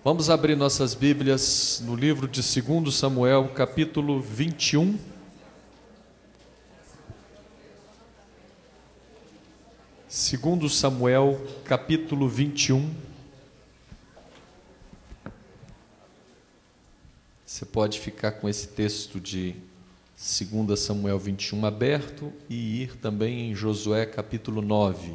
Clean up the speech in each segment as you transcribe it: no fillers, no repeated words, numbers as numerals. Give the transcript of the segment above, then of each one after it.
Vamos abrir nossas Bíblias no livro de 2 Samuel, capítulo 21. Segundo Samuel, capítulo 21. Você pode ficar com esse texto de 2 Samuel 21 aberto e ir também em Josué, capítulo 9.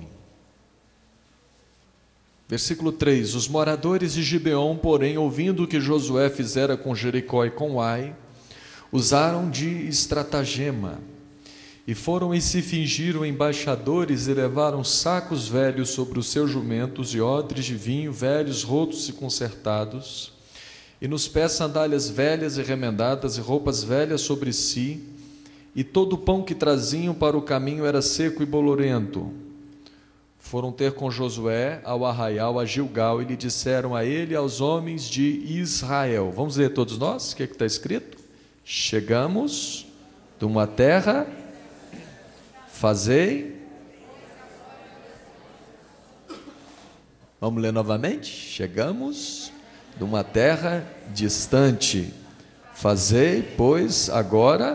Versículo 3: Os moradores de Gibeon, porém, ouvindo o que Josué fizera com Jericó e com Ai, usaram de estratagema, e foram e se fingiram embaixadores, e levaram sacos velhos sobre os seus jumentos, e odres de vinho velhos, rotos e consertados, e nos pés sandálias velhas e remendadas, e roupas velhas sobre si, e todo o pão que traziam para o caminho era seco e bolorento. Foram ter com Josué ao arraial, a Gilgal, e lhe disseram a ele e aos homens de Israel. Vamos ler todos nós? O que está escrito? Chegamos de uma terra, fazei. Vamos ler novamente? Chegamos de uma terra distante, fazei, pois, agora,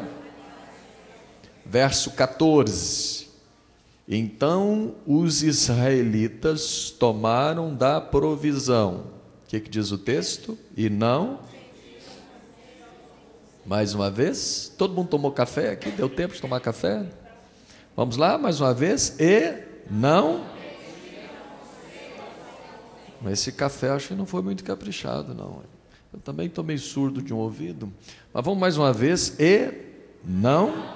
verso 14. Então os israelitas tomaram da provisão. O que diz o texto? E não. Mais uma vez, todo mundo tomou café aqui? Deu tempo de tomar café? Vamos lá, mais uma vez. E não. Mas esse café acho que não foi muito caprichado, não. Eu também estou meio surdo de um ouvido. Mas vamos mais uma vez. E não.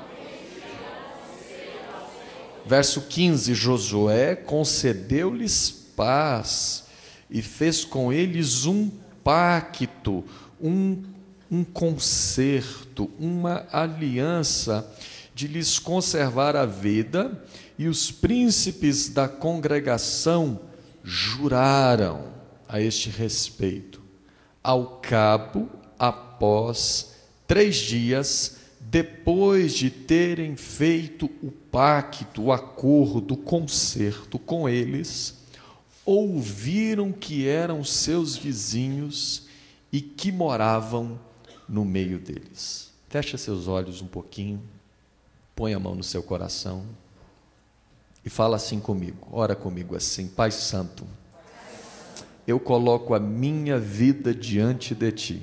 Verso 15: Josué concedeu-lhes paz e fez com eles um pacto, um concerto, uma aliança de lhes conservar a vida, e os príncipes da congregação juraram a este respeito. Ao cabo, após 3 dias, depois de terem feito o pacto, o acordo, o concerto com eles, ouviram que eram seus vizinhos e que moravam no meio deles. Fecha seus olhos um pouquinho, põe a mão no seu coração e fala assim comigo, ora comigo assim: Pai Santo, eu coloco a minha vida diante de Ti,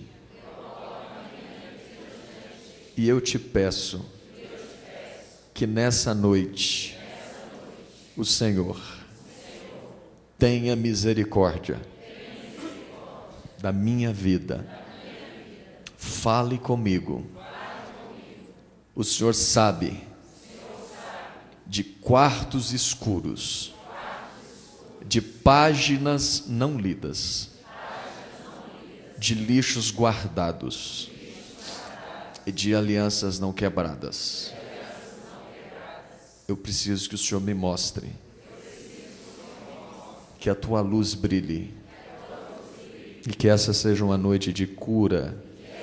e eu te peço que nessa noite o Senhor tenha misericórdia da minha vida. Fale comigo. O Senhor sabe de quartos escuros, de páginas não lidas, de lixos guardados e de alianças não quebradas. Eu preciso que o Senhor me mostre, que a Tua luz brilhe, e que essa seja uma noite de cura,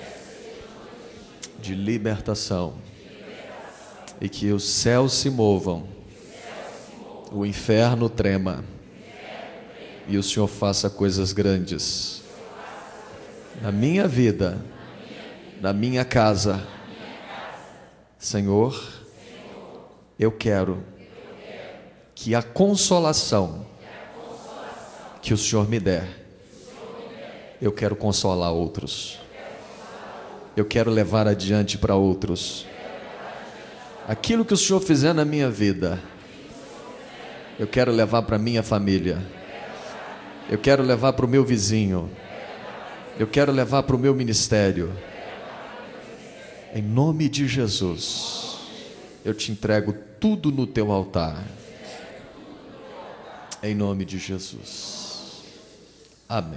de libertação, e que os céus se movam, o inferno trema, e o Senhor faça coisas grandes na minha vida, na minha casa. Senhor, eu quero que a consolação que o Senhor me der, eu quero consolar outros, eu quero levar adiante para outros aquilo que o Senhor fizer na minha vida. Eu quero levar para minha família, eu quero levar para o meu vizinho, eu quero levar para o meu ministério. Em nome de Jesus, eu te entrego tudo no teu altar. Em nome de Jesus. Amém.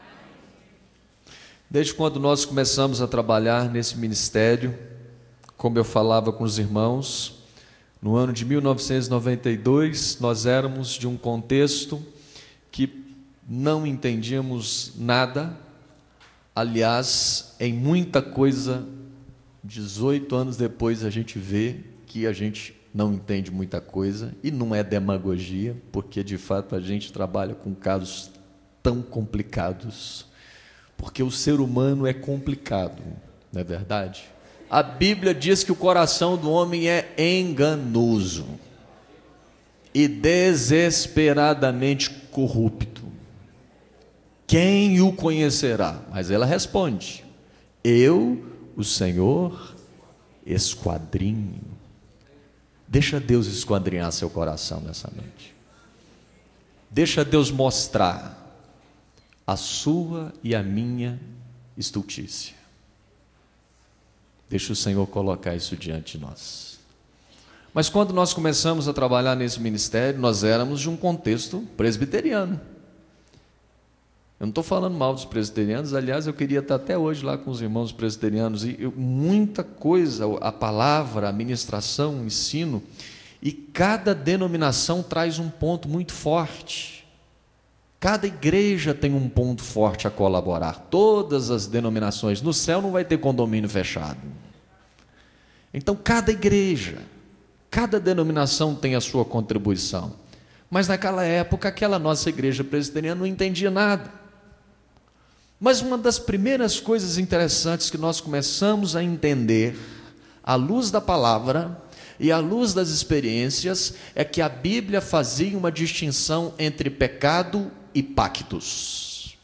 Desde quando nós começamos a trabalhar nesse ministério, como eu falava com os irmãos, no ano de 1992, nós éramos de um contexto que não entendíamos nada. Aliás, em muita coisa, 18 anos depois a gente vê que a gente não entende muita coisa, e não é demagogia, porque de fato a gente trabalha com casos tão complicados, Porque o ser humano é complicado, não é verdade? A Bíblia diz que o coração do homem é enganoso e desesperadamente corrupto. Quem o conhecerá? Mas ela responde: eu, o Senhor, esquadrinho. Deixa Deus esquadrinhar seu coração nessa noite. Deixa Deus mostrar a sua e a minha estultícia. Deixa o Senhor colocar isso diante de nós. Mas quando nós começamos a trabalhar nesse ministério, nós éramos de um contexto presbiteriano. Eu não estou falando mal dos presbiterianos, aliás, eu queria estar até hoje lá com os irmãos presbiterianos, e muita coisa, a palavra, a ministração, o ensino, e cada denominação traz um ponto muito forte. Cada igreja tem um ponto forte a colaborar, todas as denominações. No céu não vai ter condomínio fechado. Então, cada igreja, cada denominação tem a sua contribuição. Mas naquela época, aquela nossa igreja presbiteriana não entendia nada. Mas uma das primeiras coisas interessantes que nós começamos a entender, à luz da palavra e à luz das experiências, é que a Bíblia fazia uma distinção entre pecado e pactos.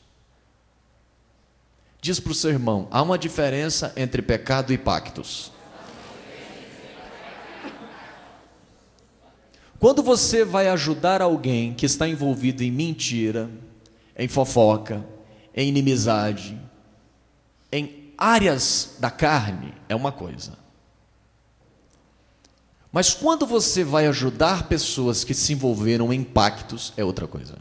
Diz para o seu irmão: há uma diferença entre pecado e pactos. Quando você vai ajudar alguém que está envolvido em mentira, em fofoca, em inimizade, em áreas da carne, é uma coisa. Mas quando você vai ajudar pessoas que se envolveram em pactos, é outra coisa.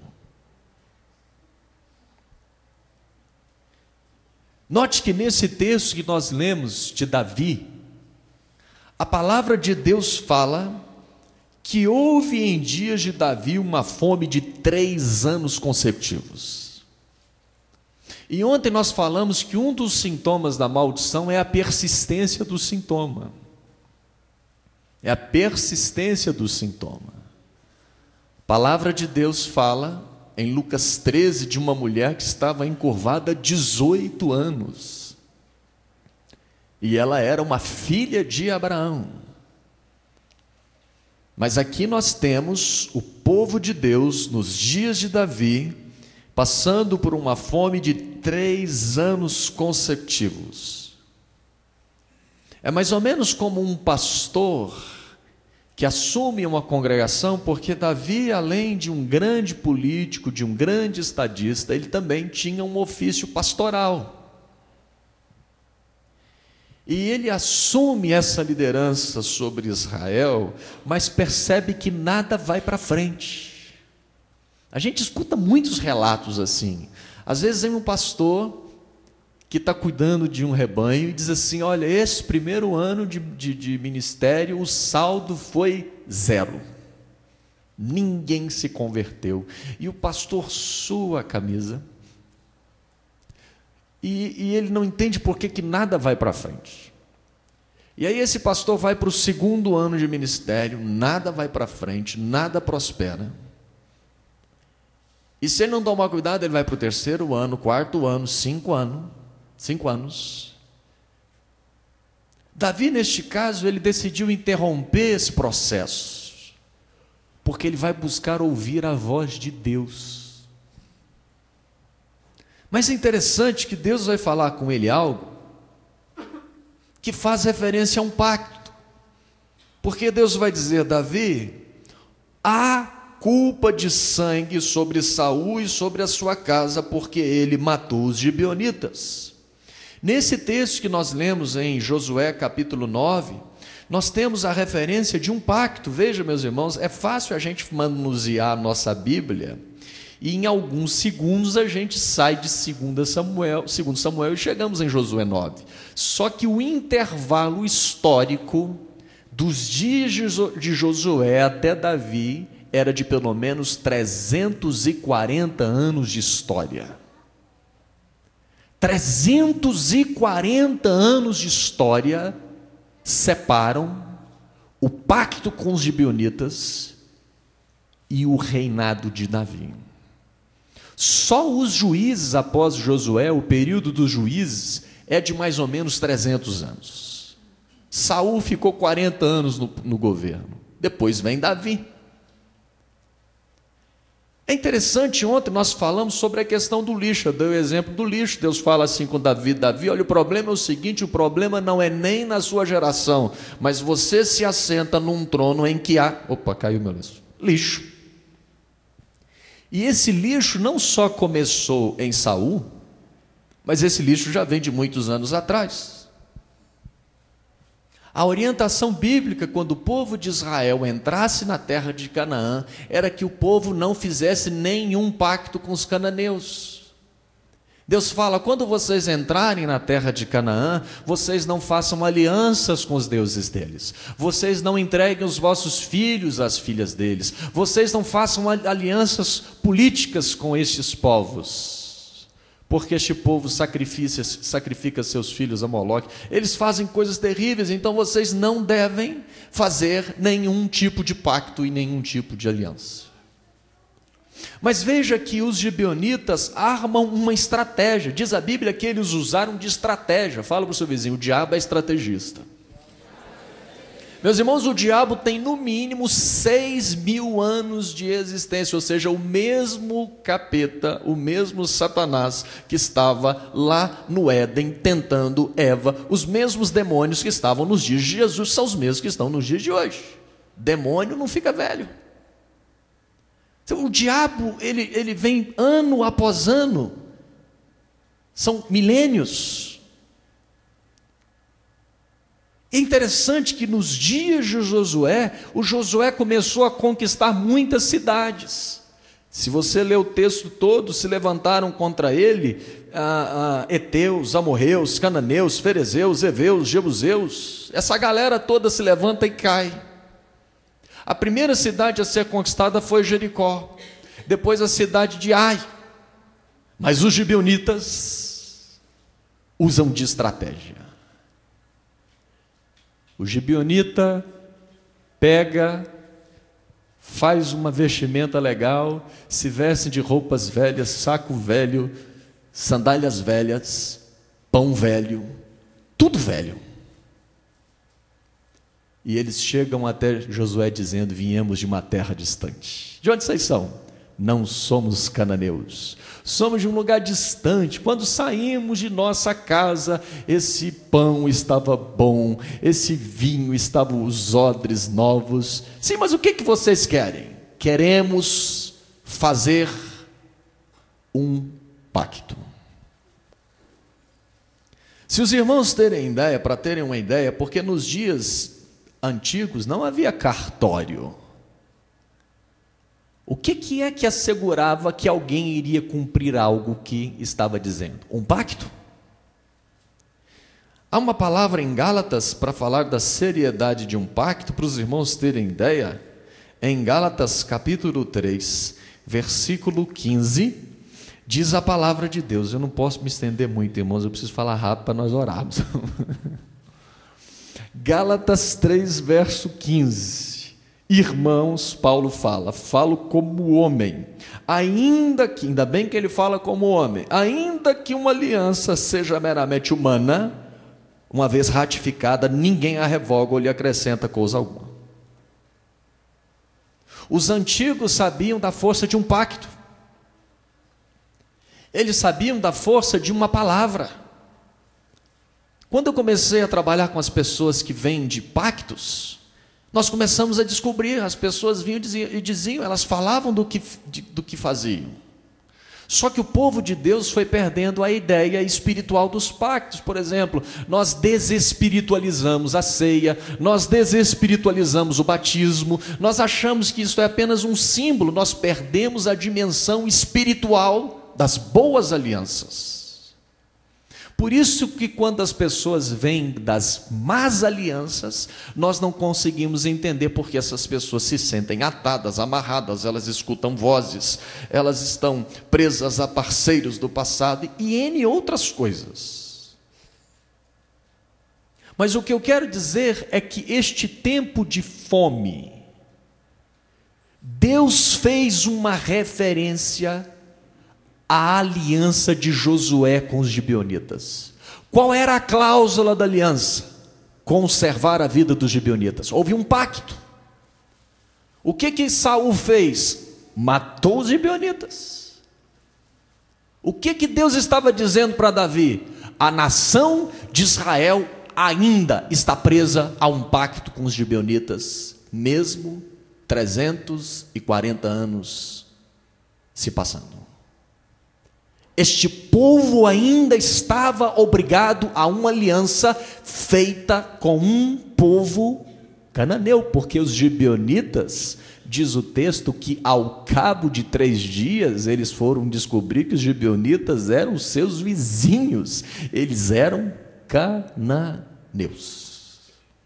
Note que nesse texto que nós lemos de Davi, a palavra de Deus fala que houve em dias de Davi uma fome de 3 anos consecutivos. E ontem nós falamos que um dos sintomas da maldição é a persistência do sintoma. É a persistência do sintoma. A palavra de Deus fala em Lucas 13 de uma mulher que estava encurvada há 18 anos. E ela era uma filha de Abraão. Mas aqui nós temos o povo de Deus, nos dias de Davi, passando por uma fome de 3 anos consecutivos. É mais ou menos como um pastor que assume uma congregação, porque Davi, além de um grande político, de um grande estadista, ele também tinha um ofício pastoral. E ele assume essa liderança sobre Israel, mas percebe que nada vai para frente. A gente escuta muitos relatos assim. Às vezes vem um pastor que está cuidando de um rebanho e diz assim: olha, esse primeiro ano de ministério, o saldo foi 0. Ninguém se converteu. E o pastor sua a camisa. E ele não entende por que nada vai para frente. E aí esse pastor vai para o 2º ano de ministério, nada vai para frente, nada prospera. E se ele não tomar cuidado, ele vai para o 3º ano, 4º ano, 5 anos. Davi, neste caso, ele decidiu interromper esse processo, porque ele vai buscar ouvir a voz de Deus. Mas é interessante que Deus vai falar com ele algo que faz referência a um pacto. Porque Deus vai dizer: Davi, há culpa de sangue sobre Saul e sobre a sua casa, porque ele matou os gibeonitas. Nesse texto que nós lemos em Josué capítulo 9, nós temos a referência de um pacto. Veja, meus irmãos, é fácil a gente manusear a nossa Bíblia, e em alguns segundos a gente sai de 2 Samuel e chegamos em Josué 9. Só que o intervalo histórico dos dias de Josué até Davi era de pelo menos 340 anos de história. 340 anos de história separam o pacto com os gibeonitas e o reinado de Davi. Só os juízes após Josué, o período dos juízes, é de mais ou menos 300 anos. Saul ficou 40 anos no governo. Depois vem Davi. É interessante, ontem nós falamos sobre a questão do lixo. Eu dei o exemplo do lixo. Deus fala assim com Davi: Davi, olha, o problema é o seguinte, o problema não é nem na sua geração, mas você se assenta num trono em que há... Opa, caiu meu lenço. Lixo. E esse lixo não só começou em Saul, mas esse lixo já vem de muitos anos atrás. A orientação bíblica, quando o povo de Israel entrasse na terra de Canaã, era que o povo não fizesse nenhum pacto com os cananeus. Deus fala: quando vocês entrarem na terra de Canaã, vocês não façam alianças com os deuses deles, vocês não entreguem os vossos filhos às filhas deles, vocês não façam alianças políticas com estes povos, porque este povo sacrifica seus filhos a Moloque, eles fazem coisas terríveis, então vocês não devem fazer nenhum tipo de pacto e nenhum tipo de aliança. Mas veja que os gibeonitas armam uma estratégia. Diz a Bíblia que eles usaram de estratégia. Fala para o seu vizinho: o diabo é estrategista. Meus irmãos, o diabo tem no mínimo 6.000 anos de existência, ou seja, o mesmo capeta, o mesmo Satanás que estava lá no Éden tentando Eva, os mesmos demônios que estavam nos dias de Jesus são os mesmos que estão nos dias de hoje. Demônio não fica velho. Então, o diabo, ele vem ano após ano, são milênios. É interessante que nos dias de Josué, o Josué começou a conquistar muitas cidades. Se você ler o texto todo, se levantaram contra ele heteus, amorreus, cananeus, ferezeus, heveus, jebuseus. Essa galera toda se levanta e cai. A primeira cidade a ser conquistada foi Jericó, depois a cidade de Ai. Mas os gibeonitas usam de estratégia. O gibeonita pega, faz uma vestimenta legal, se veste de roupas velhas, saco velho, sandálias velhas, pão velho, tudo velho. E eles chegam até Josué dizendo: viemos de uma terra distante. De onde vocês são? Não somos cananeus, somos de um lugar distante. Quando saímos de nossa casa, esse pão estava bom, esse vinho estava, os odres novos. Sim, mas o que vocês querem? Queremos fazer um pacto. Se os irmãos terem ideia, para terem uma ideia, porque nos dias antigos não havia cartório. O que é que assegurava que alguém iria cumprir algo que estava dizendo? Um pacto? Há uma palavra em Gálatas para falar da seriedade de um pacto, para os irmãos terem ideia. Em Gálatas capítulo 3, versículo 15, diz a palavra de Deus. Eu não posso me estender muito, irmãos, eu preciso falar rápido para nós orarmos. Gálatas 3, verso 15. Irmãos, Paulo fala: falo como homem, ainda bem que ele fala como homem, ainda que uma aliança seja meramente humana, uma vez ratificada, ninguém a revoga ou lhe acrescenta coisa alguma. Os antigos sabiam da força de um pacto, eles sabiam da força de uma palavra. Quando eu comecei a trabalhar com as pessoas que vêm de pactos, nós começamos a descobrir, as pessoas vinham e diziam, elas falavam do que faziam. Só que o povo de Deus foi perdendo a ideia espiritual dos pactos. Por exemplo, nós desespiritualizamos a ceia, nós desespiritualizamos o batismo, nós achamos que isso é apenas um símbolo, nós perdemos a dimensão espiritual das boas alianças. Por isso que quando as pessoas vêm das más alianças, nós não conseguimos entender porque essas pessoas se sentem atadas, amarradas, elas escutam vozes, elas estão presas a parceiros do passado e N outras coisas. Mas o que eu quero dizer é que este tempo de fome, Deus fez uma referência a aliança de Josué com os gibeonitas. Qual era a cláusula da aliança? Conservar a vida dos gibeonitas. Houve um pacto. O que Saul fez? Matou os gibeonitas. O que Deus estava dizendo para Davi? A nação de Israel ainda está presa a um pacto com os gibeonitas, mesmo 340 anos se passando. Este povo ainda estava obrigado a uma aliança feita com um povo cananeu, porque os gibeonitas, diz o texto, que ao cabo de 3 dias, eles foram descobrir que os gibeonitas eram seus vizinhos, eles eram cananeus.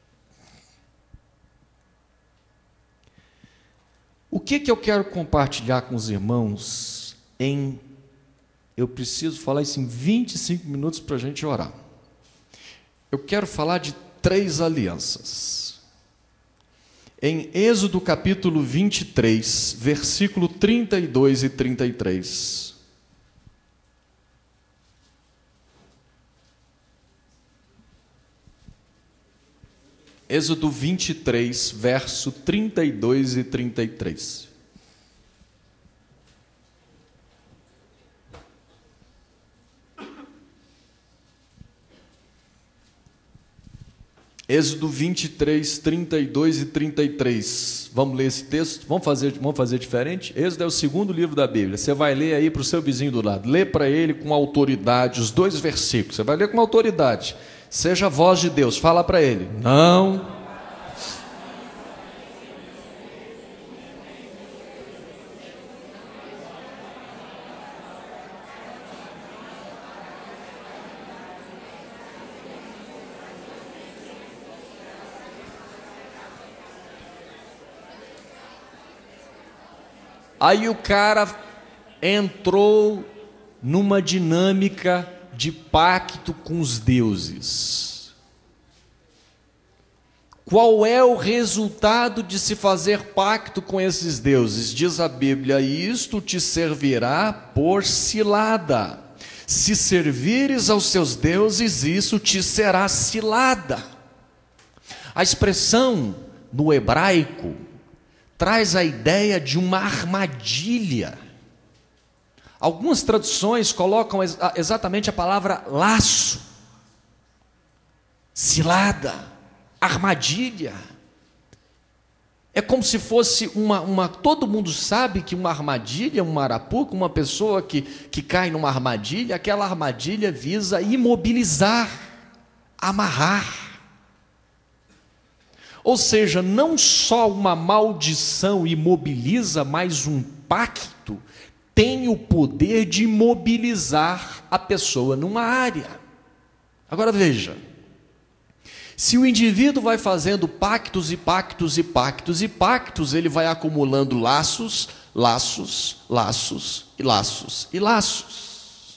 O que eu quero compartilhar com os irmãos eu preciso falar isso em 25 minutos para a gente orar. Eu quero falar de 3 alianças. Em Êxodo capítulo 23, versículo 32 e 33. Êxodo 23, verso 32 e 33. Êxodo 23, 32 e 33. Vamos ler esse texto? Vamos fazer diferente? Êxodo é o 2º livro da Bíblia. Você vai ler aí para o seu vizinho do lado. Lê para ele com autoridade os 2 versículos. Você vai ler com autoridade. Seja a voz de Deus. Fala para ele. Não. Aí o cara entrou numa dinâmica de pacto com os deuses. Qual é o resultado de se fazer pacto com esses deuses? Diz a Bíblia: isto te servirá por cilada. Se servires aos seus deuses, isso te será cilada. A expressão no hebraico traz a ideia de uma armadilha. Algumas traduções colocam exatamente a palavra laço, cilada, armadilha. É como se fosse todo mundo sabe que uma armadilha, uma arapuca, uma pessoa que cai numa armadilha, aquela armadilha visa imobilizar, amarrar. Ou seja, não só uma maldição imobiliza, mas um pacto tem o poder de imobilizar a pessoa numa área. Agora veja, se o indivíduo vai fazendo pactos e pactos e pactos e pactos, ele vai acumulando laços, laços, laços e laços e laços.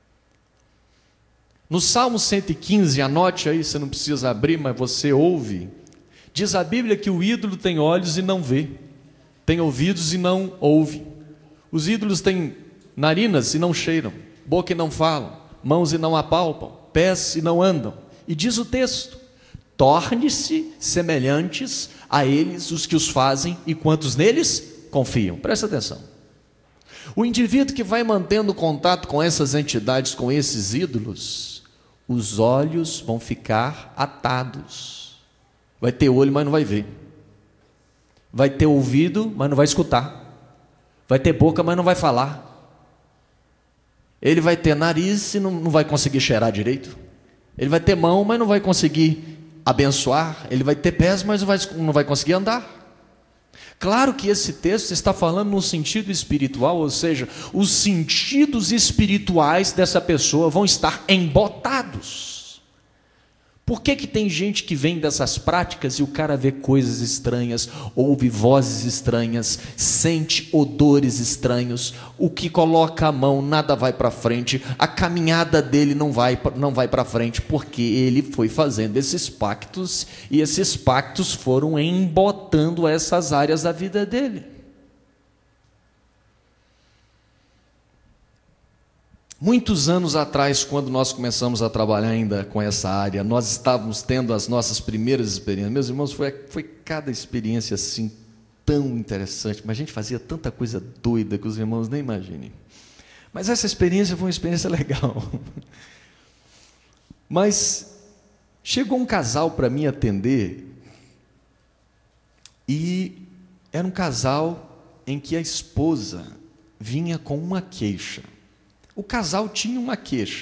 No Salmo 115, anote aí, você não precisa abrir, mas você ouve. Diz a Bíblia que o ídolo tem olhos e não vê, tem ouvidos e não ouve. Os ídolos têm narinas e não cheiram, boca e não falam, mãos e não apalpam, pés e não andam. E diz o texto: torne-se semelhantes a eles os que os fazem e quantos neles confiam. Presta atenção. O indivíduo que vai mantendo contato com essas entidades, com esses ídolos, os olhos vão ficar atados. Vai ter olho, mas não vai ver. Vai ter ouvido, mas não vai escutar. Vai ter boca, mas não vai falar. Ele vai ter nariz e não vai conseguir cheirar direito. Ele vai ter mão, mas não vai conseguir abençoar. Ele vai ter pés, mas não vai conseguir andar. Claro que esse texto está falando no sentido espiritual, ou seja, os sentidos espirituais dessa pessoa vão estar embotados. Por que tem gente que vem dessas práticas e o cara vê coisas estranhas, ouve vozes estranhas, sente odores estranhos, o que coloca a mão nada vai para frente, a caminhada dele não vai para frente, porque ele foi fazendo esses pactos e esses pactos foram embotando essas áreas da vida dele. Muitos anos atrás, quando nós começamos a trabalhar ainda com essa área, nós estávamos tendo as nossas primeiras experiências. Meus irmãos, foi cada experiência assim tão interessante, mas a gente fazia tanta coisa doida que os irmãos nem imaginem. Mas essa experiência foi uma experiência legal. Mas chegou um casal para me atender e era um casal em que a esposa vinha com uma queixa. O casal tinha uma queixa.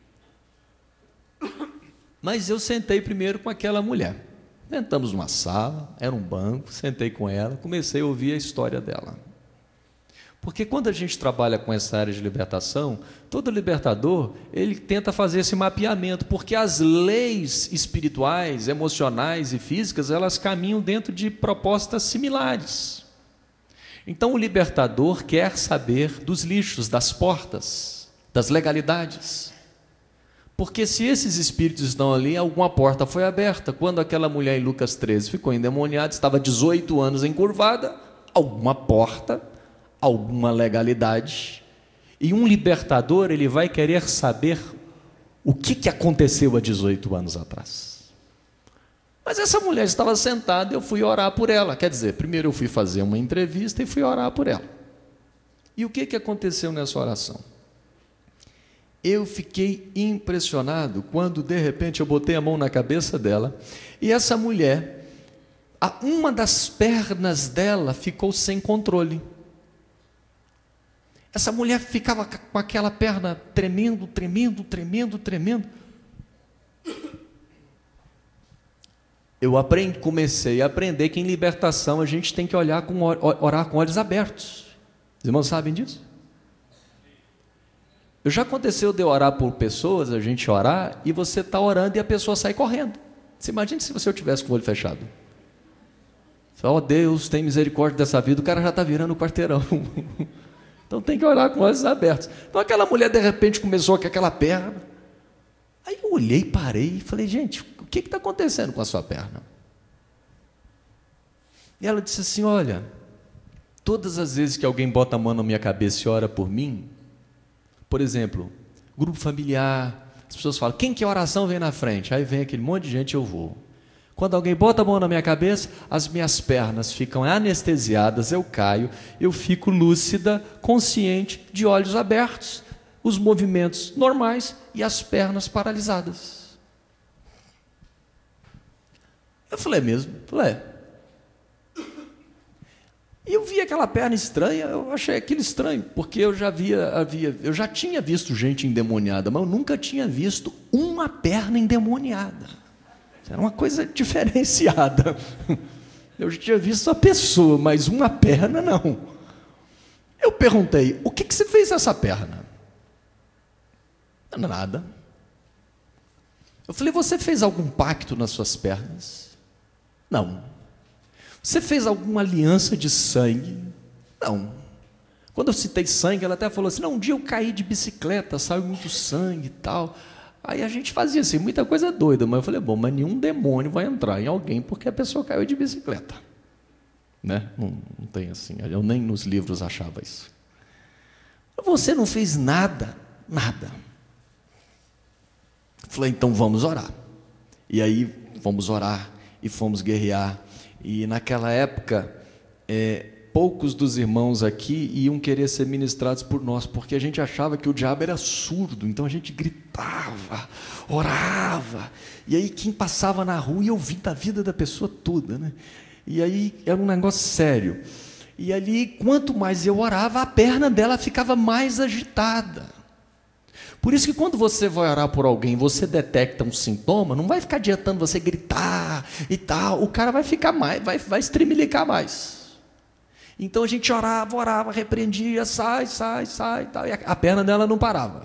Mas eu sentei primeiro com aquela mulher. Sentamos numa sala, era um banco, sentei com ela, comecei a ouvir a história dela. Porque quando a gente trabalha com essa área de libertação, todo libertador, ele tenta fazer esse mapeamento, porque as leis espirituais, emocionais e físicas, elas caminham dentro de propostas similares. Então o libertador quer saber dos lixos, das portas, das legalidades. Porque se esses espíritos estão ali, alguma porta foi aberta. Quando aquela mulher em Lucas 13 ficou endemoniada, estava 18 anos encurvada, alguma porta, alguma legalidade. E um libertador, ele vai querer saber o que aconteceu há 18 anos atrás. Mas essa mulher estava sentada, eu fui orar por ela. Quer dizer, primeiro eu fui fazer uma entrevista e fui orar por ela. E o que aconteceu nessa oração? Eu fiquei impressionado quando, de repente, eu botei a mão na cabeça dela e essa mulher, uma das pernas dela ficou sem controle. Essa mulher ficava com aquela perna tremendo, tremendo, tremendo, tremendo. Eu comecei a aprender que em libertação a gente tem que orar com olhos abertos. Os irmãos sabem disso? Já aconteceu de eu orar por pessoas, a gente orar, e você está orando e a pessoa sai correndo. Você imagina se eu tivesse com o olho fechado. Ó Deus, tem misericórdia dessa vida, o cara já está virando o quarteirão. Então tem que orar com olhos abertos. Então aquela mulher de repente começou com aquela perna. Aí eu olhei, parei e falei, gente, o que está acontecendo com a sua perna? E ela disse assim, olha, todas as vezes que alguém bota a mão na minha cabeça e ora por mim, por exemplo, grupo familiar, as pessoas falam, quem que oração vem na frente? Aí vem aquele monte de gente, eu vou. Quando alguém bota a mão na minha cabeça, as minhas pernas ficam anestesiadas, eu caio, eu fico lúcida, consciente, de olhos abertos, os movimentos normais e as pernas paralisadas. Eu falei, é mesmo? Falei, é. E eu vi aquela perna estranha, eu achei aquilo estranho, porque eu já tinha visto gente endemoniada, mas eu nunca tinha visto uma perna endemoniada. Era uma coisa diferenciada. Eu já tinha visto a pessoa, mas uma perna não. Eu perguntei, o que você fez nessa perna? Nada. Eu falei, você fez algum pacto nas suas pernas? Não. Você fez alguma aliança de sangue? Não. Quando eu citei sangue, ela até falou assim, não, um dia eu caí de bicicleta, saiu muito sangue e tal. Aí a gente fazia assim, muita coisa doida, mas eu falei, bom, mas nenhum demônio vai entrar em alguém porque a pessoa caiu de bicicleta. Né? Não tem assim, eu nem nos livros achava isso. Você não fez nada, nada. Eu falei, então vamos orar. E aí fomos orar e fomos guerrear. E naquela época, poucos dos irmãos aqui iam querer ser ministrados por nós, porque a gente achava que o diabo era surdo, então a gente gritava, orava, e aí quem passava na rua ia ouvir da vida da pessoa toda, né? E aí era um negócio sério. E ali, quanto mais eu orava, a perna dela ficava mais agitada. Por isso que quando você vai orar por alguém, você detecta um sintoma, não vai ficar adiantando você gritar e tal, o cara vai ficar mais, vai estremelicar mais. Então a gente orava, repreendia, sai, tal, e a perna dela não parava.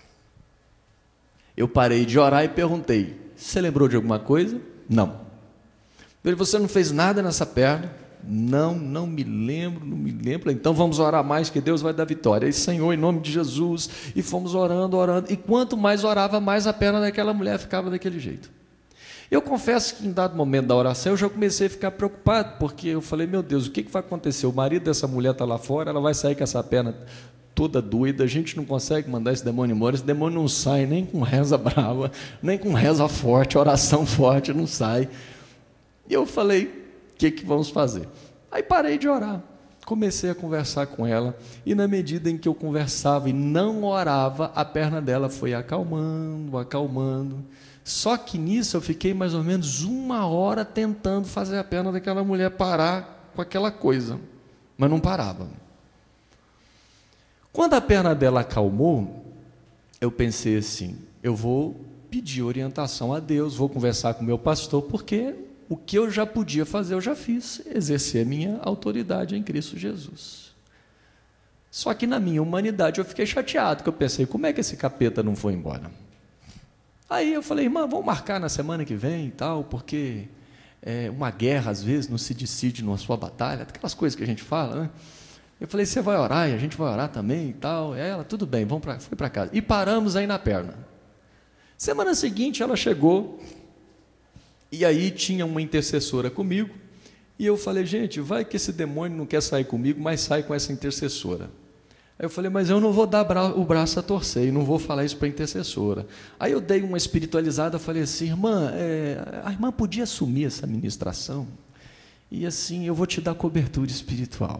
Eu parei de orar e perguntei, você lembrou de alguma coisa? Não. Você não fez nada nessa perna? Não me lembro. Então vamos orar mais, que Deus vai dar vitória. E Senhor, em nome de Jesus, e fomos orando. E quanto mais orava, mais a perna daquela mulher ficava daquele jeito. Eu confesso que em dado momento da oração, eu já comecei a ficar preocupado, porque eu falei, meu Deus, o que vai acontecer? O marido dessa mulher está lá fora, ela vai sair com essa perna toda doida, a gente não consegue mandar esse demônio embora, esse demônio não sai nem com reza brava, nem com reza forte, oração forte, não sai. E eu falei, o que vamos fazer? Aí parei de orar, comecei a conversar com ela, e na medida em que eu conversava e não orava, a perna dela foi acalmando, acalmando. Só que nisso eu fiquei mais ou menos 1 hora tentando fazer a perna daquela mulher parar com aquela coisa, mas não parava. Quando a perna dela acalmou, eu pensei assim, eu vou pedir orientação a Deus, vou conversar com o meu pastor, porque o que eu já podia fazer, eu já fiz, exercer a minha autoridade em Cristo Jesus. Só que na minha humanidade eu fiquei chateado, porque eu pensei, como é que esse capeta não foi embora? Aí eu falei, irmã, vamos marcar na semana que vem e tal, porque uma guerra às vezes não se decide numa sua batalha, aquelas coisas que a gente fala, né? Eu falei, você vai orar e a gente vai orar também e tal. Ela, tudo bem, foi para casa. E paramos aí na perna. Semana seguinte ela chegou, e aí tinha uma intercessora comigo, e eu falei, gente, vai que esse demônio não quer sair comigo, mas sai com essa intercessora. Aí eu falei, mas eu não vou dar o braço a torcer, e não vou falar isso para a intercessora. Aí eu dei uma espiritualizada, falei assim, irmã, a irmã podia assumir essa ministração, e assim eu vou te dar cobertura espiritual.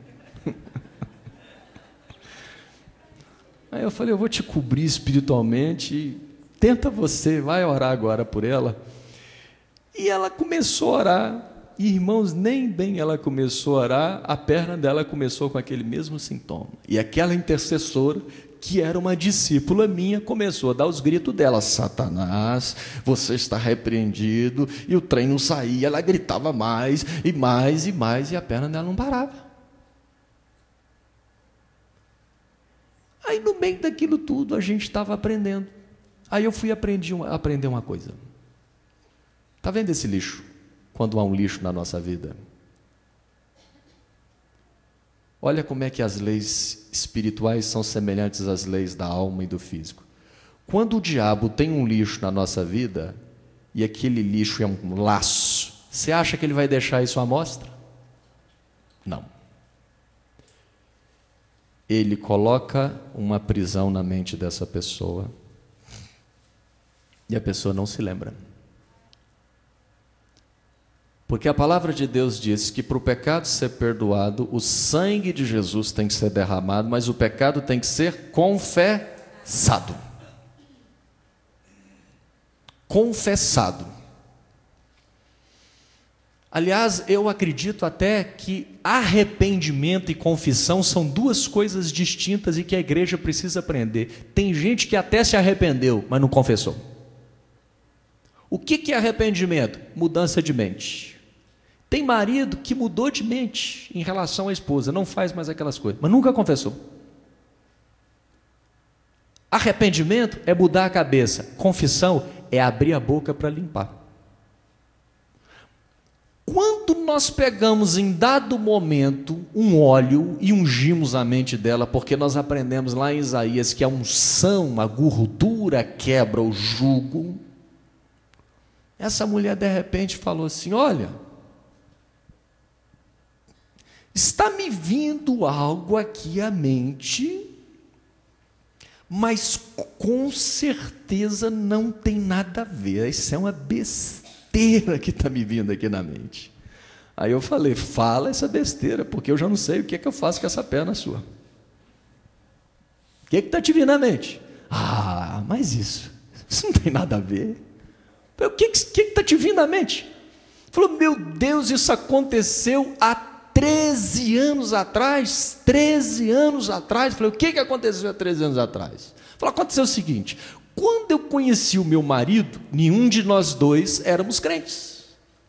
Aí eu falei, eu vou te cobrir espiritualmente, tenta você, vai orar agora por ela. E ela começou a orar, e irmãos, nem bem ela começou a orar, a perna dela começou com aquele mesmo sintoma. E aquela intercessora, que era uma discípula minha, começou a dar os gritos dela, Satanás, você está repreendido, e o trem não saía, ela gritava mais, e mais, e mais, e a perna dela não parava. Aí no meio daquilo tudo, a gente estava aprendendo. Aí eu fui aprender uma coisa. Está vendo esse lixo? Quando há um lixo na nossa vida. Olha como é que as leis espirituais são semelhantes às leis da alma e do físico. Quando o diabo tem um lixo na nossa vida, e aquele lixo é um laço, você acha que ele vai deixar isso à mostra? Não. Ele coloca uma prisão na mente dessa pessoa, e a pessoa não se lembra. Porque a palavra de Deus diz que para o pecado ser perdoado, o sangue de Jesus tem que ser derramado, mas o pecado tem que ser confessado. Confessado. Aliás, eu acredito até que arrependimento e confissão são duas coisas distintas e que a igreja precisa aprender. Tem gente que até se arrependeu, mas não confessou. O que é arrependimento? Mudança de mente. Tem marido que mudou de mente em relação à esposa, não faz mais aquelas coisas, mas nunca confessou. Arrependimento é mudar a cabeça, confissão é abrir a boca para limpar. Quando nós pegamos em dado momento um óleo e ungimos a mente dela, porque nós aprendemos lá em Isaías que a unção, a gordura quebra o jugo, essa mulher de repente falou assim, olha, está me vindo algo aqui à mente, mas com certeza não tem nada a ver, isso é uma besteira que está me vindo aqui na mente. Aí eu falei, fala essa besteira, porque eu já não sei o que é que eu faço com essa perna sua. O que é que está te vindo na mente? Ah, mas isso não tem nada a ver. O que está te vindo à mente? Falou, meu Deus, isso aconteceu há 13 anos atrás. 13 anos atrás. Falei, o que aconteceu há 13 anos atrás? Falou, aconteceu o seguinte, quando eu conheci o meu marido, nenhum de nós dois éramos crentes.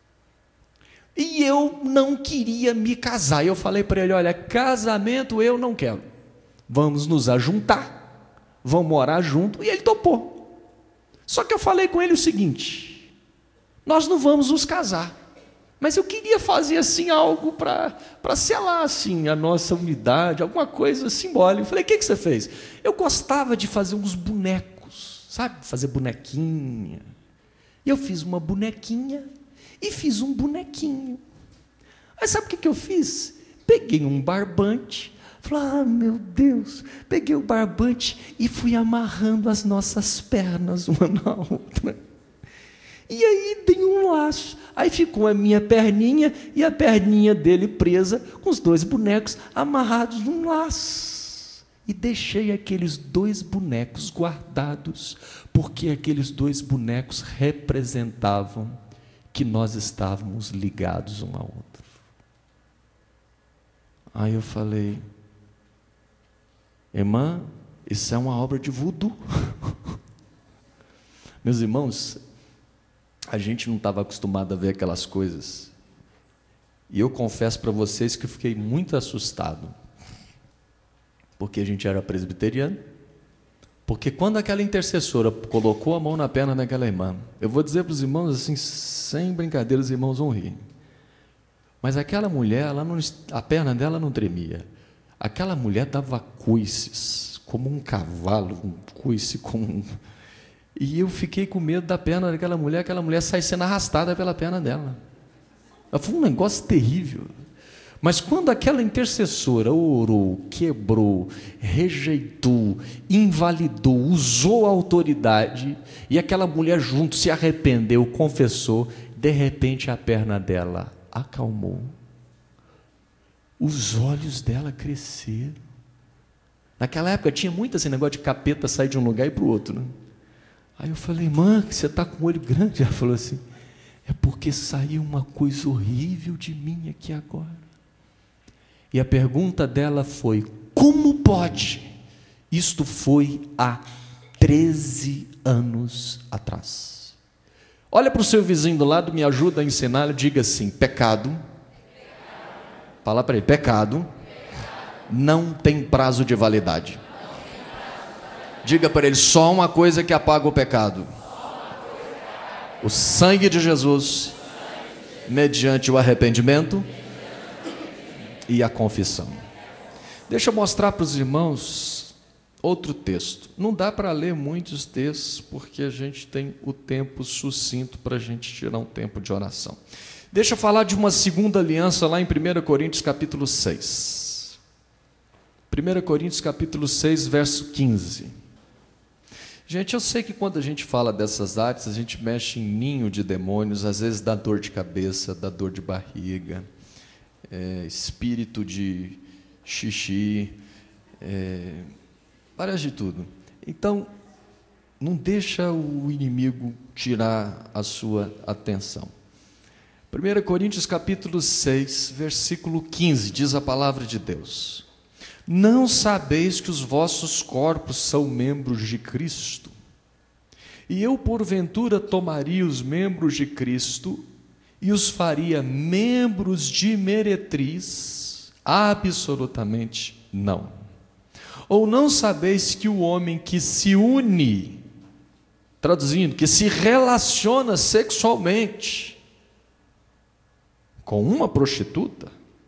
E eu não queria me casar. E eu falei para ele, olha, casamento eu não quero. Vamos nos ajuntar, vamos morar junto. E ele topou. Só que eu falei com ele o seguinte, nós não vamos nos casar, mas eu queria fazer assim algo para selar assim, a nossa unidade, alguma coisa simbólica. Eu falei, o que você fez? Eu gostava de fazer uns bonecos, sabe? Fazer bonequinha. E eu fiz uma bonequinha e fiz um bonequinho. Aí sabe o que eu fiz? Peguei um barbante, Falei, ah, meu Deus, peguei o barbante e fui amarrando as nossas pernas uma na outra. E aí dei um laço, aí ficou a minha perninha e a perninha dele presa com os 2 bonecos amarrados num laço. E deixei aqueles 2 bonecos guardados, porque aqueles 2 bonecos representavam que nós estávamos ligados um ao outro. Aí eu falei, irmã, isso é uma obra de voodoo. Meus irmãos, a gente não estava acostumado a ver aquelas coisas. E eu confesso para vocês que eu fiquei muito assustado. Porque a gente era presbiteriano. Porque quando aquela intercessora colocou a mão na perna daquela irmã, eu vou dizer para os irmãos assim, sem brincadeira, os irmãos vão rir. Mas aquela mulher, a perna dela não tremia. Aquela mulher dava coices, como um cavalo, um coice como um... E eu fiquei com medo da perna daquela mulher, aquela mulher sai sendo arrastada pela perna dela. Foi um negócio terrível. Mas quando aquela intercessora orou, quebrou, rejeitou, invalidou, usou a autoridade, e aquela mulher junto se arrependeu, confessou, de repente a perna dela acalmou. Os olhos dela cresceram. Naquela época tinha muito esse negócio de capeta sair de um lugar e ir para o outro, né? Aí eu falei, irmã, você está com o olho grande? Ela falou assim, é porque saiu uma coisa horrível de mim aqui agora. E a pergunta dela foi, como pode? Isto foi há 13 anos atrás. Olha para o seu vizinho do lado, me ajuda a ensinar, diga assim, pecado. Fala para ele, pecado não tem prazo de validade. Diga para ele, só uma coisa que apaga o pecado. O sangue de Jesus, mediante o arrependimento e a confissão. Deixa eu mostrar para os irmãos outro texto. Não dá para ler muitos textos, porque a gente tem o tempo sucinto para a gente tirar um tempo de oração. Deixa eu falar de uma segunda aliança lá em 1 Coríntios capítulo 6. 1 Coríntios capítulo 6, verso 15. Gente, eu sei que quando a gente fala dessas áreas, a gente mexe em ninho de demônios, às vezes dá dor de cabeça, dá dor de barriga, espírito de xixi, parece de tudo. Então, não deixa o inimigo tirar a sua atenção. 1 Coríntios capítulo 6, versículo 15, diz a palavra de Deus. Não sabeis que os vossos corpos são membros de Cristo? E eu, porventura, tomaria os membros de Cristo e os faria membros de meretriz? Absolutamente não. Ou não sabeis que o homem que se une, traduzindo, que se relaciona sexualmente com uma prostituta,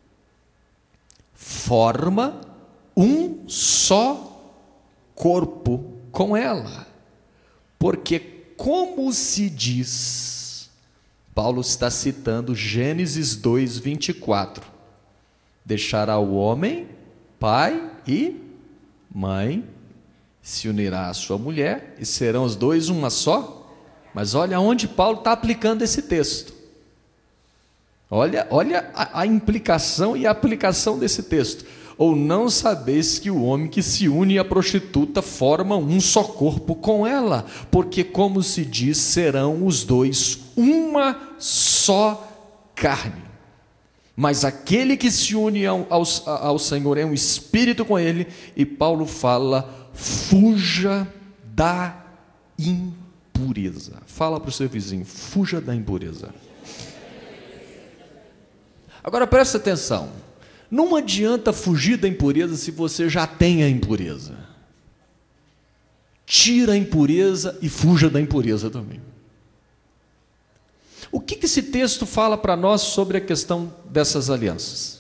forma um só corpo com ela? Porque, como se diz, Paulo está citando Gênesis 2, 24, deixará o homem, pai e mãe, se unirá à sua mulher, e serão os dois uma só. Mas olha onde Paulo está aplicando esse texto. Olha a implicação e a aplicação desse texto. Ou não sabeis que o homem que se une à prostituta forma um só corpo com ela? Porque, como se diz, serão os dois uma só carne. Mas aquele que se une ao Senhor é um espírito com ele. E Paulo fala, fuja da impureza. Fala para o seu vizinho, fuja da impureza. Agora presta atenção. Não adianta fugir da impureza se você já tem a impureza. Tira a impureza e fuja da impureza também. O que esse texto fala para nós sobre a questão dessas alianças?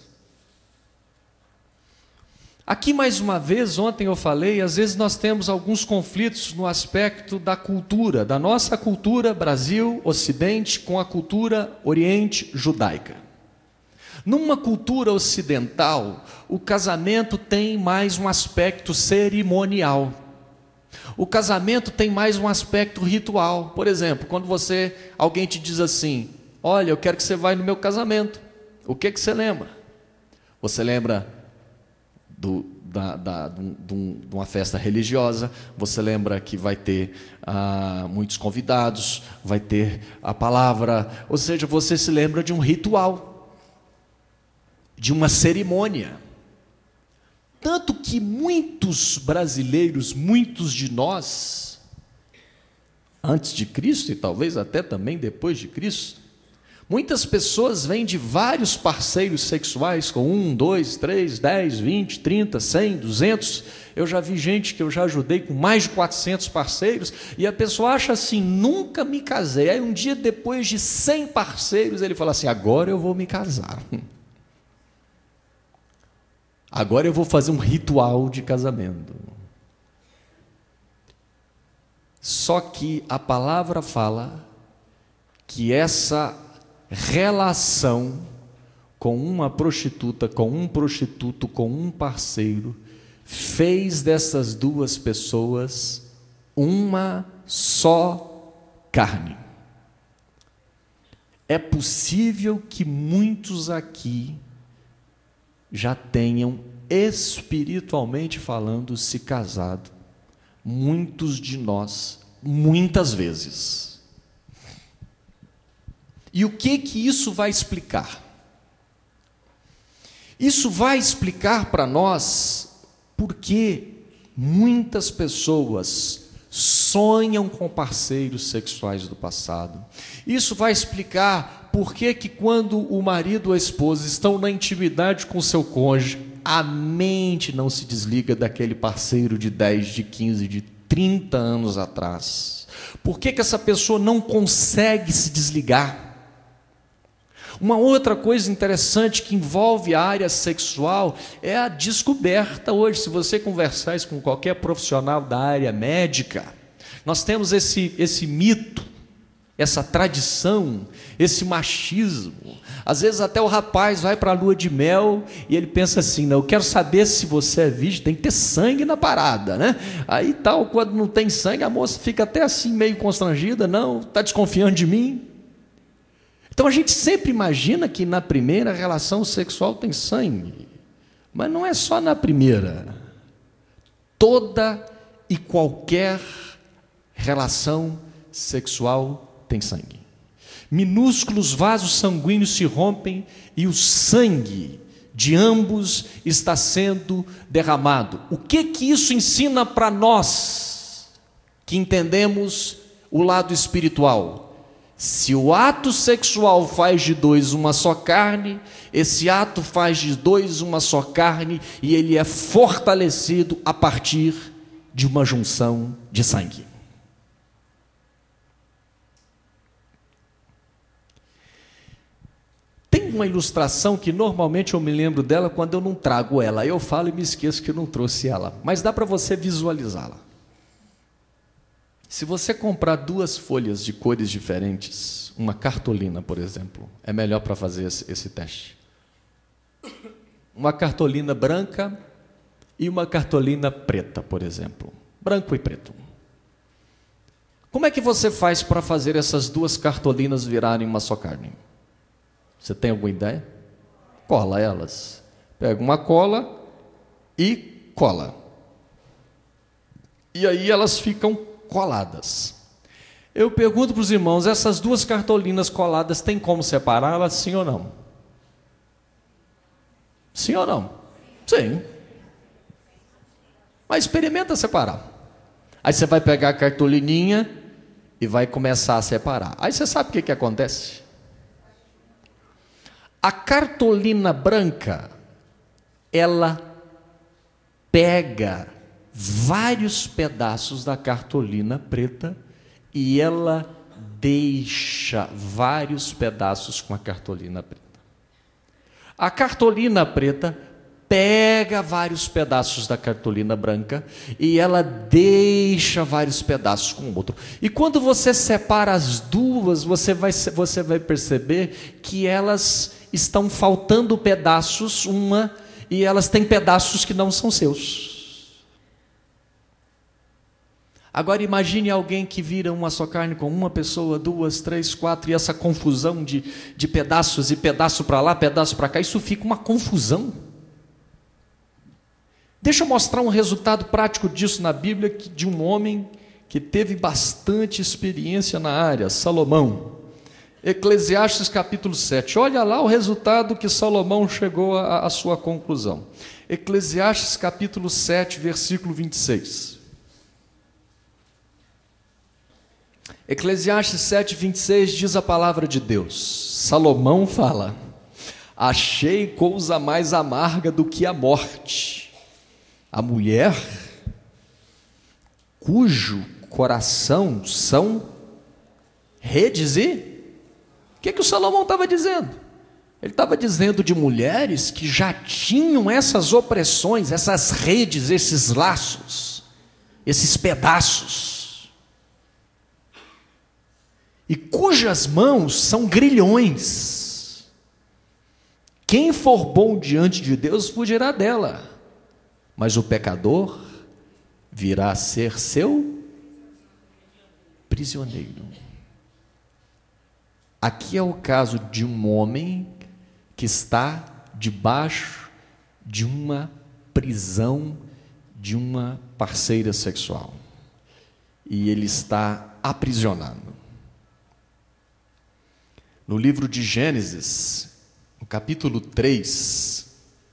Aqui, mais uma vez, ontem eu falei, às vezes nós temos alguns conflitos no aspecto da cultura, da nossa cultura Brasil, Ocidente, com a cultura Oriente, judaica. Numa cultura ocidental, o casamento tem mais um aspecto cerimonial. O casamento tem mais um aspecto ritual. Por exemplo, quando alguém te diz assim: olha, eu quero que você vá no meu casamento. O que você lembra? Você lembra de uma festa religiosa, você lembra que vai ter muitos convidados, vai ter a palavra, ou seja, você se lembra de um ritual, de uma cerimônia. Tanto que muitos brasileiros, muitos de nós, antes de Cristo e talvez até também depois de Cristo, muitas pessoas vêm de vários parceiros sexuais, com 1, 2, 3, 10, 20, 30, 100, 200. Eu já vi gente que eu já ajudei com mais de 400 parceiros, e a pessoa acha assim: nunca me casei. Aí um dia, depois de 100 parceiros, ele fala assim: agora eu vou me casar. Agora eu vou fazer um ritual de casamento. Só que a palavra fala que essa relação com uma prostituta, com um prostituto, com um parceiro, fez dessas duas pessoas uma só carne. É possível que muitos aqui já tenham, espiritualmente falando, se casado. Muitos de nós, muitas vezes. E o que isso vai explicar? Isso vai explicar para nós porque muitas pessoas sonham com parceiros sexuais do passado. Isso vai explicar por que quando o marido ou a esposa estão na intimidade com seu cônjuge, a mente não se desliga daquele parceiro de 10, de 15, de 30 anos atrás. Por que essa pessoa não consegue se desligar? Uma outra coisa interessante que envolve a área sexual é a descoberta hoje. Se você conversar isso com qualquer profissional da área médica, nós temos esse mito, essa tradição, esse machismo. Às vezes até o rapaz vai para a lua de mel e ele pensa assim: não, eu quero saber se você é virgem, tem que ter sangue na parada, né? Aí tal, quando não tem sangue, a moça fica até assim meio constrangida: não, está desconfiando de mim? Então a gente sempre imagina que na primeira relação sexual tem sangue, mas não é só na primeira. Toda e qualquer relação sexual tem sangue. Minúsculos vasos sanguíneos se rompem e o sangue de ambos está sendo derramado. O que isso ensina para nós que entendemos o lado espiritual? Se o ato sexual faz de dois uma só carne, esse ato faz de dois uma só carne, e ele é fortalecido a partir de uma junção de sangue. Tem uma ilustração que normalmente eu me lembro dela quando eu não trago ela. Eu falo e me esqueço que eu não trouxe ela, mas dá para você visualizá-la. Se você comprar 2 folhas de cores diferentes, uma cartolina, por exemplo, é melhor para fazer esse teste. Uma cartolina branca e uma cartolina preta, por exemplo. Branco e preto. Como é que você faz para fazer essas 2 cartolinas virarem uma só carne? Você tem alguma ideia? Cola elas. Pega uma cola e cola. E aí elas ficam coladas. Eu pergunto para os irmãos: essas 2 cartolinas coladas tem como separá-las, sim ou não? Sim ou não? Sim. Mas experimenta separar. Aí você vai pegar a cartolininha e vai começar a separar. Aí você sabe o que acontece? A cartolina branca, ela pega vários pedaços da cartolina preta e ela deixa vários pedaços com a cartolina preta. A cartolina preta pega vários pedaços da cartolina branca e ela deixa vários pedaços com o outro. E quando você separa as duas, você vai perceber que elas estão faltando pedaços, e elas têm pedaços que não são seus. Agora imagine alguém que vira uma só carne com uma pessoa, 2, 3, 4, e essa confusão de pedaços, e pedaço para lá, pedaço para cá, isso fica uma confusão. Deixa eu mostrar um resultado prático disso na Bíblia, de um homem que teve bastante experiência na área, Salomão. Eclesiastes capítulo 7, olha lá o resultado que Salomão chegou à sua conclusão. Eclesiastes capítulo 7, versículo 26. Eclesiastes 7, 26 diz a palavra de Deus. Salomão fala: achei coisa mais amarga do que a morte, a mulher cujo coração são redes. E o que o Salomão estava dizendo? Ele estava dizendo de mulheres que já tinham essas opressões, essas redes, esses laços, esses pedaços, e cujas mãos são grilhões. Quem for bom diante de Deus fugirá dela, mas o pecador virá a ser seu prisioneiro. Aqui é o caso de um homem que está debaixo de uma prisão de uma parceira sexual, e ele está aprisionado. No livro de Gênesis, no capítulo 3,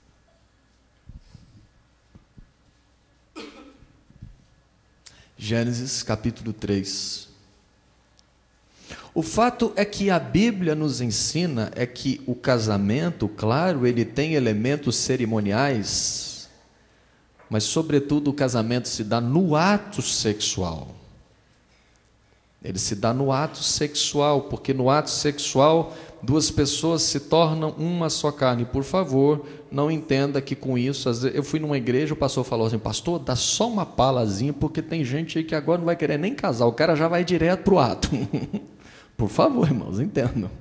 Gênesis capítulo 3. O fato é que a Bíblia nos ensina é que o casamento, claro, ele tem elementos cerimoniais, mas sobretudo o casamento se dá no ato sexual. Ele se dá no ato sexual, porque no ato sexual duas pessoas se tornam uma só carne. Por favor, não entenda que com isso, às vezes, eu fui numa igreja, o pastor falou assim: pastor, dá só uma palazinha, porque tem gente aí que agora não vai querer nem casar, o cara já vai direto para o ato. Por favor, irmãos, entendam.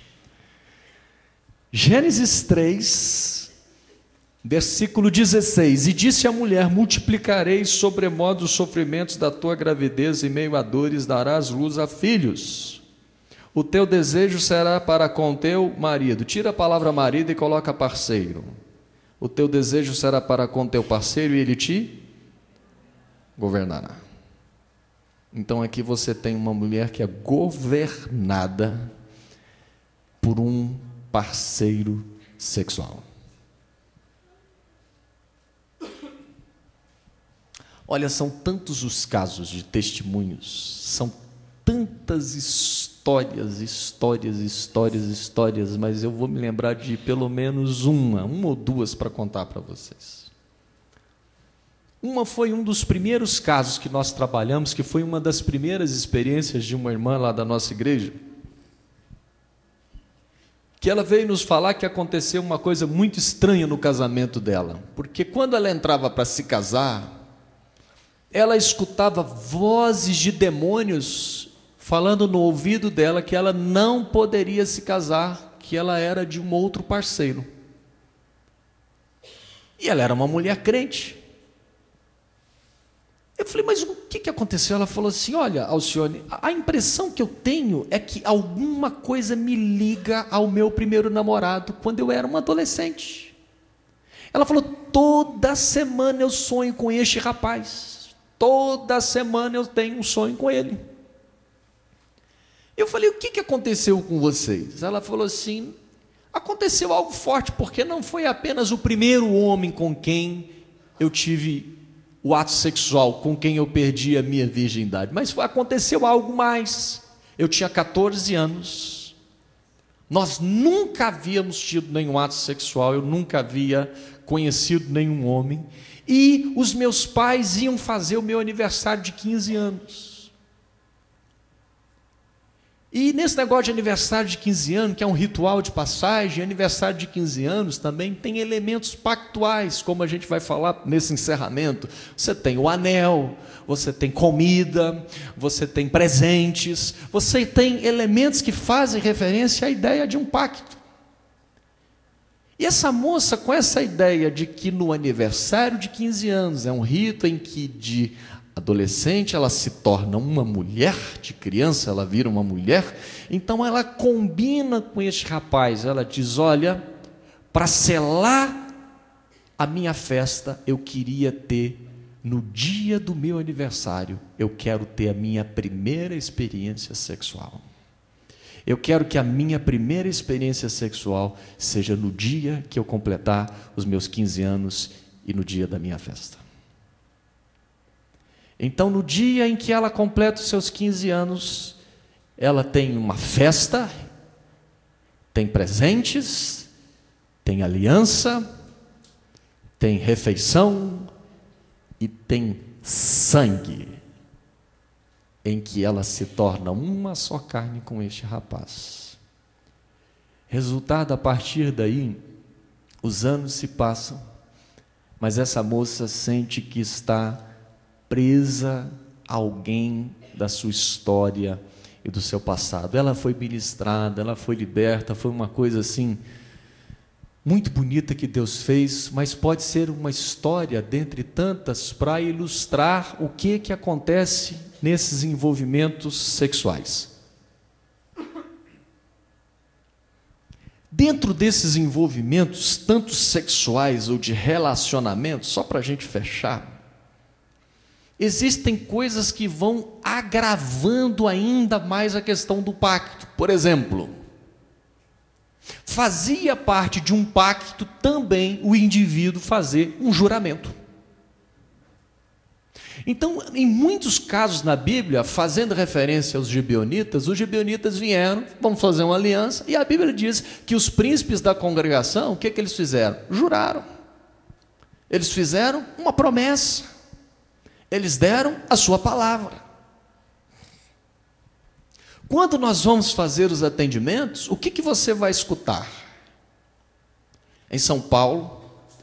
Gênesis 3, versículo 16: e disse a mulher: multiplicarei sobremodo os sofrimentos da tua gravidez, e meio a dores darás luz a filhos. O teu desejo será para com teu marido. Tira a palavra marido e coloca parceiro. O teu desejo será para com teu parceiro, e ele te governará. Então aqui você tem uma mulher que é governada por um parceiro sexual. Olha, são tantos os casos de testemunhos, são tantas histórias, mas eu vou me lembrar de pelo menos uma ou duas para contar para vocês. Uma foi um dos primeiros casos que nós trabalhamos, que foi uma das primeiras experiências de uma irmã lá da nossa igreja, que ela veio nos falar que aconteceu uma coisa muito estranha no casamento dela, porque quando ela entrava para se casar, ela escutava vozes de demônios falando no ouvido dela que ela não poderia se casar, que ela era de um outro parceiro. E ela era uma mulher crente. Eu falei: mas o que aconteceu? Ela falou assim: olha, Alcione, a impressão que eu tenho é que alguma coisa me liga ao meu primeiro namorado quando eu era uma adolescente. Ela falou: toda semana eu sonho com este rapaz, toda semana eu tenho um sonho com ele. Eu falei: o que aconteceu com vocês? Ela falou assim: aconteceu algo forte, porque não foi apenas o primeiro homem com quem eu tive o ato sexual, com quem eu perdi a minha virgindade, mas aconteceu algo mais. Eu tinha 14 anos, nós nunca havíamos tido nenhum ato sexual, eu nunca havia conhecido nenhum homem, e os meus pais iam fazer o meu aniversário de 15 anos. E nesse negócio de aniversário de 15 anos, que é um ritual de passagem, aniversário de 15 anos também tem elementos pactuais, como a gente vai falar nesse encerramento. Você tem o anel, você tem comida, você tem presentes, você tem elementos que fazem referência à ideia de um pacto. E essa moça, com essa ideia de que no aniversário de 15 anos é um rito em que de adolescente ela se torna uma mulher, de criança ela vira uma mulher, então ela combina com este rapaz, ela diz: olha, para selar a minha festa, eu queria ter, no dia do meu aniversário, eu quero ter a minha primeira experiência sexual. Eu quero que a minha primeira experiência sexual seja no dia que eu completar os meus 15 anos e no dia da minha festa. Então, no dia em que ela completa os seus 15 anos, ela tem uma festa, tem presentes, tem aliança, tem refeição e tem sangue, em que ela se torna uma só carne com este rapaz. Resultado, a partir daí, os anos se passam, mas essa moça sente que está presa a alguém da sua história e do seu passado. Ela foi ministrada, ela foi liberta, foi uma coisa assim muito bonita que Deus fez, mas pode ser uma história dentre tantas para ilustrar o que acontece nesses envolvimentos sexuais. Dentro desses envolvimentos, tanto sexuais ou de relacionamento, só para a gente fechar, existem coisas que vão agravando ainda mais a questão do pacto. Por exemplo, fazia parte de um pacto também o indivíduo fazer um juramento. Então, em muitos casos na Bíblia, fazendo referência aos gibeonitas, os gibeonitas vieram, vamos fazer uma aliança, e a Bíblia diz que os príncipes da congregação, o que eles fizeram? Juraram. Eles fizeram uma promessa. Eles deram a sua palavra. Quando nós vamos fazer os atendimentos, o que você vai escutar? Em São Paulo,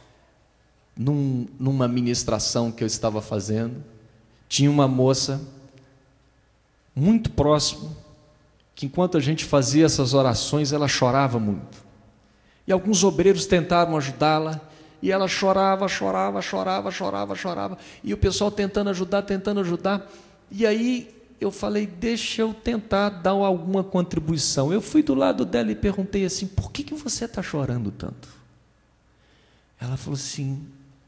numa ministração que eu estava fazendo, tinha uma moça muito próxima, que enquanto a gente fazia essas orações, ela chorava muito. E alguns obreiros tentaram ajudá-la, e ela chorava, e o pessoal tentando ajudar, e aí eu falei: deixa eu tentar dar alguma contribuição. Eu fui do lado dela e perguntei assim: por que você está chorando tanto? Ela falou assim: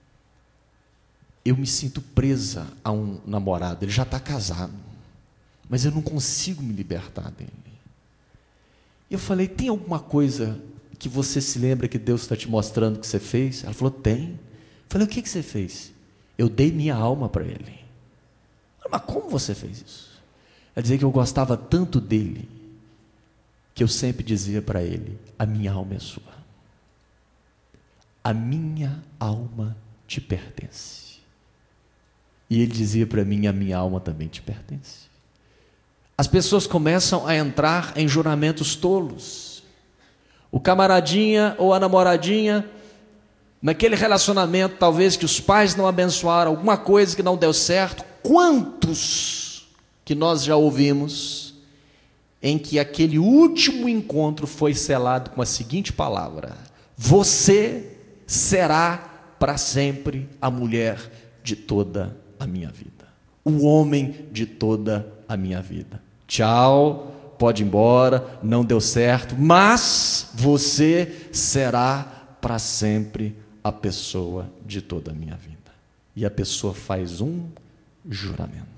eu me sinto presa a um namorado, ele já está casado, mas eu não consigo me libertar dele. Eu falei: tem alguma coisa que você se lembra que Deus está te mostrando que você fez? Ela falou: tem. Eu falei: o que você fez? Eu dei minha alma para ele. Mas como você fez isso? Ela dizia que eu gostava tanto dele, que eu sempre dizia para ele: a minha alma é sua. A minha alma te pertence. E ele dizia para mim: a minha alma também te pertence. As pessoas começam a entrar em juramentos tolos. O camaradinha ou a namoradinha, naquele relacionamento, talvez que os pais não abençoaram, alguma coisa que não deu certo. Quantos que nós já ouvimos em que aquele último encontro foi selado com a seguinte palavra: você será para sempre a mulher de toda a minha vida, o homem de toda a minha vida. Tchau, pode ir embora, não deu certo, mas você será para sempre a pessoa de toda a minha vida. E a pessoa faz um juramento.